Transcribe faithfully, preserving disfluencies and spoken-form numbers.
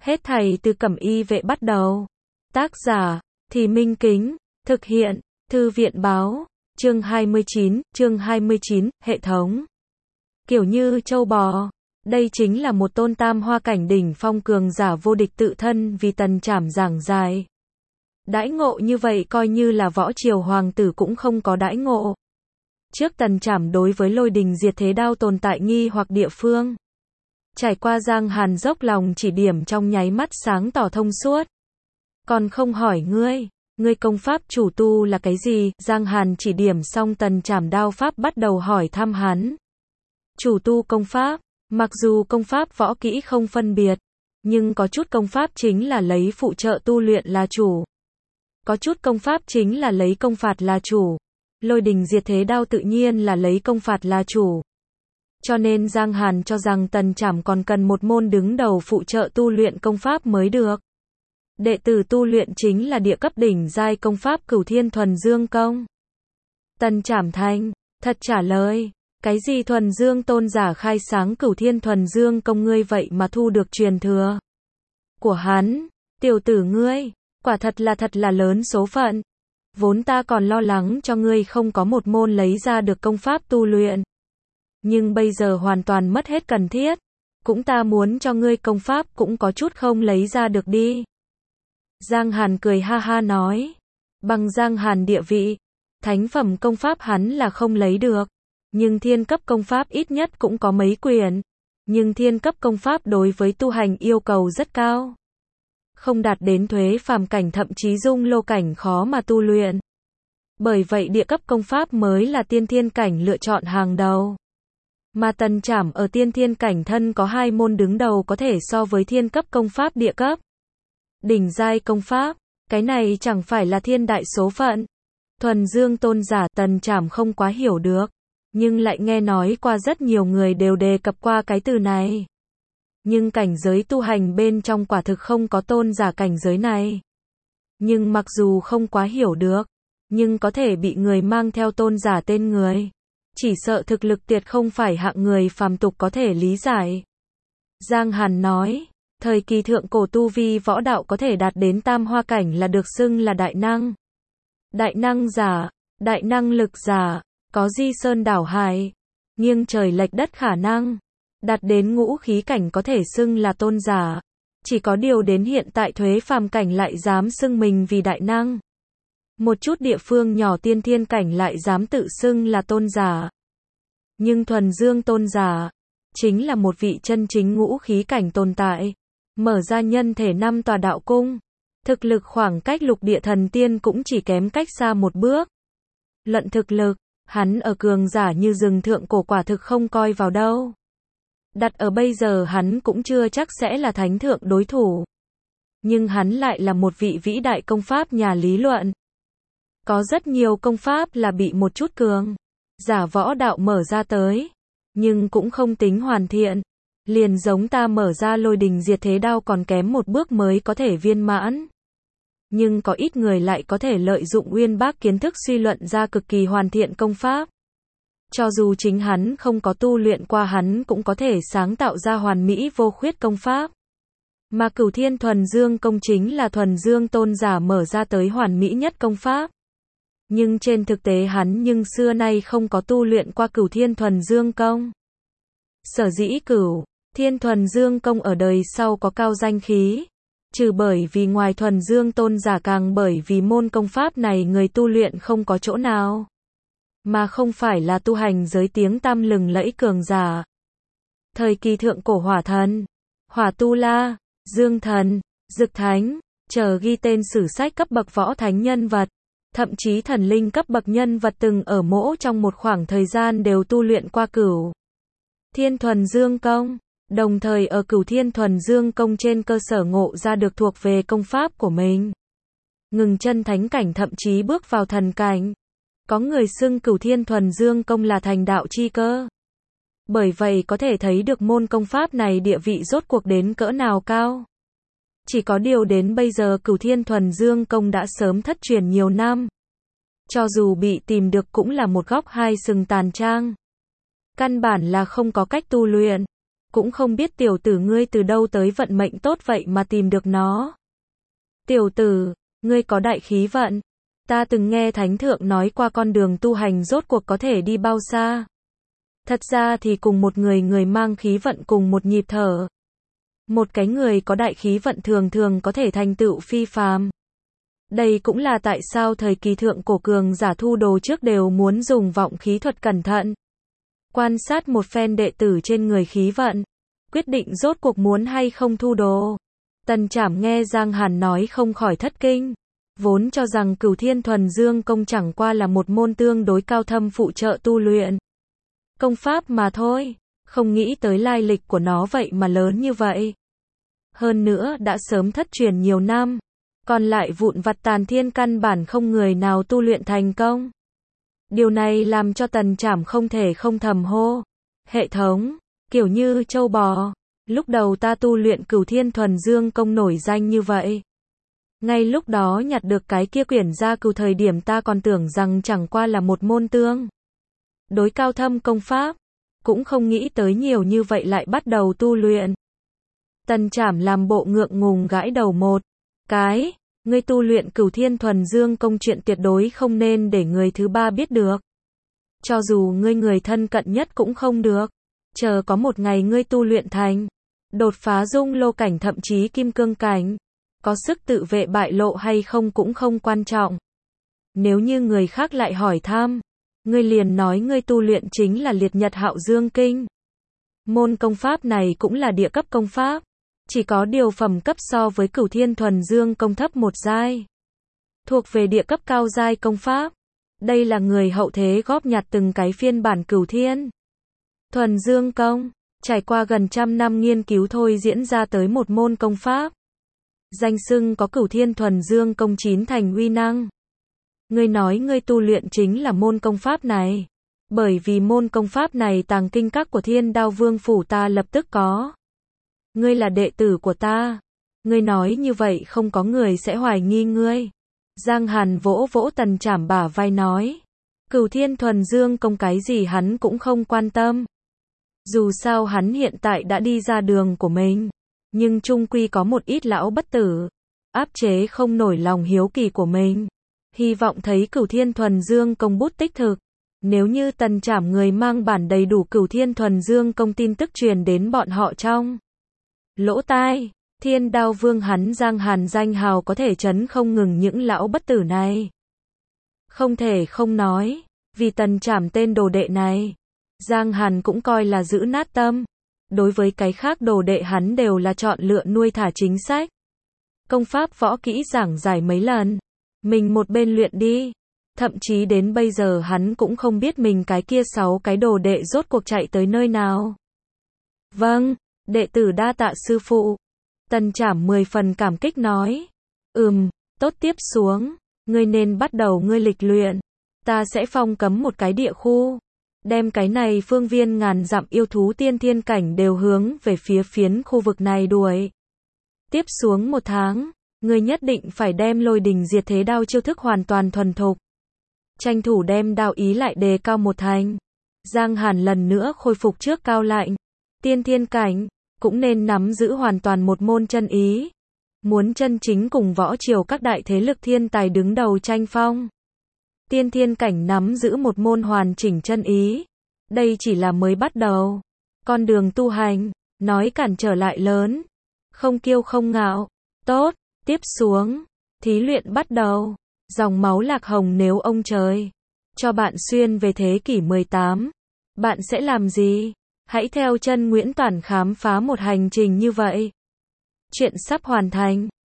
Hết thảy từ Cẩm Y Vệ bắt đầu. Tác giả, Thì Minh Kính, thực hiện, Thư viện báo, chương hai mươi chín, chương hai mươi chín, hệ thống. Kiểu như châu bò, đây chính là một tôn tam hoa cảnh đỉnh phong cường giả vô địch tự thân vì Tần Trảm giảng dài. Đãi ngộ như vậy coi như là võ triều hoàng tử cũng không có đãi ngộ. Trước Tần Trảm đối với lôi đình diệt thế đao tồn tại nghi hoặc địa phương. Trải qua Giang Hàn dốc lòng chỉ điểm trong nháy mắt sáng tỏ thông suốt. Còn không hỏi ngươi, ngươi công pháp chủ tu là cái gì? Giang Hàn chỉ điểm xong Tần Trảm đao pháp bắt đầu hỏi thăm hắn. Chủ tu công pháp, mặc dù công pháp võ kỹ không phân biệt, nhưng có chút công pháp chính là lấy phụ trợ tu luyện là chủ. Có chút công pháp chính là lấy công phạt là chủ. Lôi đình diệt thế đao tự nhiên là lấy công phạt là chủ. Cho nên Giang Hàn cho rằng Tần Trảm còn cần một môn đứng đầu phụ trợ tu luyện công pháp mới được. Đệ tử tu luyện chính là địa cấp đỉnh giai công pháp Cửu Thiên Thuần Dương Công. Tần Trảm thành thật trả lời, cái gì Thuần Dương tôn giả khai sáng Cửu Thiên Thuần Dương Công ngươi vậy mà thu được truyền thừa của hắn, tiểu tử ngươi, quả thật là thật là lớn số phận. Vốn ta còn lo lắng cho ngươi không có một môn lấy ra được công pháp tu luyện. Nhưng bây giờ hoàn toàn mất hết cần thiết. Cũng ta muốn cho ngươi công pháp cũng có chút không lấy ra được đi. Giang Hàn cười ha ha nói. Bằng Giang Hàn địa vị, thánh phẩm công pháp hắn là không lấy được. Nhưng thiên cấp công pháp ít nhất cũng có mấy quyển. Nhưng thiên cấp công pháp đối với tu hành yêu cầu rất cao. Không đạt đến thuế phàm cảnh thậm chí dung lô cảnh khó mà tu luyện. Bởi vậy địa cấp công pháp mới là tiên thiên cảnh lựa chọn hàng đầu. Mà Tần Trảm ở tiên thiên cảnh thân có hai môn đứng đầu có thể so với thiên cấp công pháp địa cấp. Đỉnh giai công pháp, cái này chẳng phải là thiên đại số phận. Thuần Dương tôn giả Tần Trảm không quá hiểu được, nhưng lại nghe nói qua rất nhiều người đều đề cập qua cái từ này. Nhưng cảnh giới tu hành bên trong quả thực không có tôn giả cảnh giới này. Nhưng mặc dù không quá hiểu được, nhưng có thể bị người mang theo tôn giả tên người. Chỉ sợ thực lực tuyệt không phải hạng người phàm tục có thể lý giải. Giang Hàn nói, thời kỳ thượng cổ tu vi võ đạo có thể đạt đến tam hoa cảnh là được xưng là đại năng. Đại năng giả, đại năng lực giả, có di sơn đảo hải, nghiêng trời lệch đất khả năng. Đạt đến ngũ khí cảnh có thể xưng là tôn giả. Chỉ có điều đến hiện tại thuế phàm cảnh lại dám xưng mình vì đại năng. Một chút địa phương nhỏ tiên thiên cảnh lại dám tự xưng là tôn giả. Nhưng Thuần Dương tôn giả, chính là một vị chân chính ngũ khí cảnh tồn tại. Mở ra nhân thể năm tòa đạo cung. Thực lực khoảng cách lục địa thần tiên cũng chỉ kém cách xa một bước. Luận thực lực, hắn ở cường giả như rừng thượng cổ quả thực không coi vào đâu. Đặt ở bây giờ hắn cũng chưa chắc sẽ là thánh thượng đối thủ. Nhưng hắn lại là một vị vĩ đại công pháp nhà lý luận. Có rất nhiều công pháp là bị một chút cường giả võ đạo mở ra tới, nhưng cũng không tính hoàn thiện. Liền giống ta mở ra lôi đình diệt thế đao còn kém một bước mới có thể viên mãn. Nhưng có ít người lại có thể lợi dụng uyên bác kiến thức suy luận ra cực kỳ hoàn thiện công pháp. Cho dù chính hắn không có tu luyện qua hắn cũng có thể sáng tạo ra hoàn mỹ vô khuyết công pháp. Mà Cửu Thiên Thuần Dương Công chính là Thuần Dương tôn giả mở ra tới hoàn mỹ nhất công pháp. Nhưng trên thực tế hắn nhưng xưa nay không có tu luyện qua Cửu Thiên Thuần Dương Công. Sở dĩ Cửu Thiên Thuần Dương Công ở đời sau có cao danh khí, trừ bởi vì ngoài Thuần Dương tôn giả càng bởi vì môn công pháp này người tu luyện không có chỗ nào. Mà không phải là tu hành giới tiếng tăm lừng lẫy cường giả. Thời kỳ thượng cổ hỏa thần, hỏa tu la, dương thần, dực thánh, chờ ghi tên sử sách cấp bậc võ thánh nhân vật, thậm chí thần linh cấp bậc nhân vật từng ở mỗ trong một khoảng thời gian đều tu luyện qua Cửu Thiên Thuần Dương Công, đồng thời ở Cửu Thiên Thuần Dương Công trên cơ sở ngộ ra được thuộc về công pháp của mình. Ngừng chân thánh cảnh thậm chí bước vào thần cảnh. Có người xưng Cửu Thiên Thuần Dương Công là thành đạo chi cơ. Bởi vậy có thể thấy được môn công pháp này địa vị rốt cuộc đến cỡ nào cao. Chỉ có điều đến bây giờ Cửu Thiên Thuần Dương Công đã sớm thất truyền nhiều năm. Cho dù bị tìm được cũng là một góc hai sừng tàn trang. Căn bản là không có cách tu luyện. cũng không biết tiểu tử ngươi từ đâu tới vận mệnh tốt vậy mà tìm được nó. Tiểu tử, ngươi có đại khí vận. Ta từng nghe Thánh Thượng nói qua con đường tu hành rốt cuộc có thể đi bao xa. Thật ra thì cùng một người người mang khí vận cùng một nhịp thở. Một cái người có đại khí vận thường thường có thể thành tựu phi phàm. Đây cũng là tại sao thời kỳ thượng cổ cường giả thu đồ trước đều muốn dùng vọng khí thuật cẩn thận. Quan sát một phen đệ tử trên người khí vận, quyết định rốt cuộc muốn hay không thu đồ. Tần Trảm nghe Giang Hàn nói không khỏi thất kinh. Vốn cho rằng Cửu Thiên Thuần Dương Công chẳng qua là một môn tương đối cao thâm phụ trợ tu luyện công pháp mà thôi, không nghĩ tới lai lịch của nó vậy mà lớn như vậy. Hơn nữa đã sớm thất truyền nhiều năm, còn lại vụn vặt tàn thiên căn bản không người nào tu luyện thành công. Điều này làm cho Tần Trảm không thể không thầm hô. Hệ thống, kiểu như châu bò, lúc đầu ta tu luyện Cửu Thiên Thuần Dương Công nổi danh như vậy. Ngay lúc đó nhặt được cái kia quyển gia cừu thời điểm ta còn tưởng rằng chẳng qua là một môn tương đối cao thâm công pháp, cũng không nghĩ tới nhiều như vậy lại bắt đầu tu luyện. Tần Trảm làm bộ ngượng ngùng gãi đầu một cái, ngươi tu luyện Cửu Thiên Thuần Dương Công chuyện tuyệt đối không nên để người thứ ba biết được. Cho dù ngươi người thân cận nhất cũng không được. Chờ có một ngày ngươi tu luyện thành, đột phá dung lô cảnh thậm chí kim cương cảnh, có sức tự vệ bại lộ hay không cũng không quan trọng. Nếu như người khác lại hỏi thăm, ngươi liền nói ngươi tu luyện chính là Liệt Nhật Hạo Dương Kinh. Môn công pháp này cũng là địa cấp công pháp, chỉ có điều phẩm cấp so với Cửu Thiên Thuần Dương Công thấp một giai. Thuộc về địa cấp cao giai công pháp. Đây là người hậu thế góp nhặt từng cái phiên bản Cửu Thiên Thuần Dương Công, trải qua gần trăm năm nghiên cứu thôi diễn ra tới một môn công pháp. Danh xưng có Cửu Thiên Thuần Dương Công chín thành uy năng. Ngươi nói ngươi tu luyện chính là môn công pháp này. Bởi vì môn công pháp này tàng kinh các của Thiên Đao Vương phủ ta lập tức có. Ngươi là đệ tử của ta. Ngươi nói như vậy không có người sẽ hoài nghi ngươi. Giang Hàn vỗ vỗ Tần Trảm bả vai nói. Cửu Thiên Thuần Dương Công cái gì hắn cũng không quan tâm. Dù sao hắn hiện tại đã đi ra đường của mình. Nhưng chung quy có một ít lão bất tử. Áp chế không nổi lòng hiếu kỳ của mình. Hy vọng thấy Cửu Thiên Thuần Dương Công bút tích thực. Nếu như Tần Trảm người mang bản đầy đủ Cửu Thiên Thuần Dương Công tin tức truyền đến bọn họ trong lỗ tai, Thiên Đao Vương hắn Giang Hàn danh hào có thể chấn không ngừng những lão bất tử này. Không thể không nói, vì Tần Trảm tên đồ đệ này, Giang Hàn cũng coi là giữ nát tâm. Đối với cái khác đồ đệ hắn đều là chọn lựa nuôi thả chính sách. Công pháp võ kỹ giảng giải mấy lần, mình một bên luyện đi. Thậm chí đến bây giờ hắn cũng không biết mình cái kia sáu cái đồ đệ rốt cuộc chạy tới nơi nào. Vâng, đệ tử đa tạ sư phụ. Tần Trảm mười phần cảm kích nói. Ừm, tốt tiếp xuống. Ngươi nên bắt đầu ngươi lịch luyện. Ta sẽ phong cấm một cái địa khu. Đem cái này phương viên ngàn dặm yêu thú tiên thiên cảnh đều hướng về phía phiến khu vực này đuổi. Tiếp xuống một tháng, ngươi nhất định phải đem lôi đình diệt thế đao chiêu thức hoàn toàn thuần thục. Tranh thủ đem đao ý lại đề cao một thành. Giang Hàn lần nữa khôi phục trước cao lạnh. Tiên thiên cảnh, cũng nên nắm giữ hoàn toàn một môn chân ý. Muốn chân chính cùng võ triều các đại thế lực thiên tài đứng đầu tranh phong. Tiên thiên cảnh nắm giữ một môn hoàn chỉnh chân ý. Đây chỉ là mới bắt đầu. Con đường tu hành, nói cản trở lại lớn. Không kiêu không ngạo. Tốt, tiếp xuống. Thí luyện bắt đầu. Dòng máu lạc hồng nếu ông trời cho bạn xuyên về thế kỷ mười tám. Bạn sẽ làm gì? Hãy theo chân Nguyễn Toản khám phá một hành trình như vậy. Chuyện sắp hoàn thành.